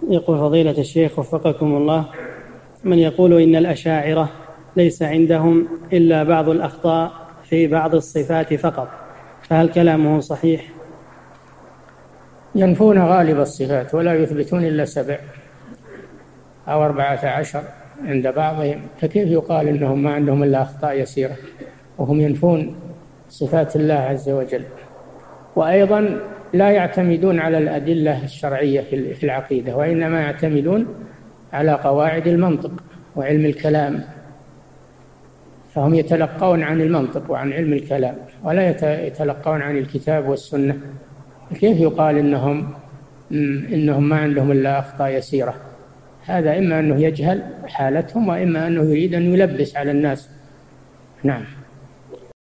يقول فضيلة الشيخ وفقكم الله: من يقول إن الأشاعرة ليس عندهم إلا بعض الأخطاء في بعض الصفات فقط، فهل كلامه صحيح؟ ينفون غالب الصفات ولا يثبتون إلا 7 أو 14 عند بعضهم، فكيف يقال إنهم ما عندهم إلا أخطاء يسيرة وهم ينفون صفات الله عز وجل؟ وأيضا لا يعتمدون على الأدلة الشرعية في العقيدة، وإنما يعتمدون على قواعد المنطق وعلم الكلام، فهم يتلقون عن المنطق وعن علم الكلام ولا يتلقون عن الكتاب والسنة. كيف يقال إنهم ما عندهم إلا أخطاء يسيرة؟ هذا إما أنه يجهل حالتهم، وإما أنه يريد أن يلبس على الناس. نعم.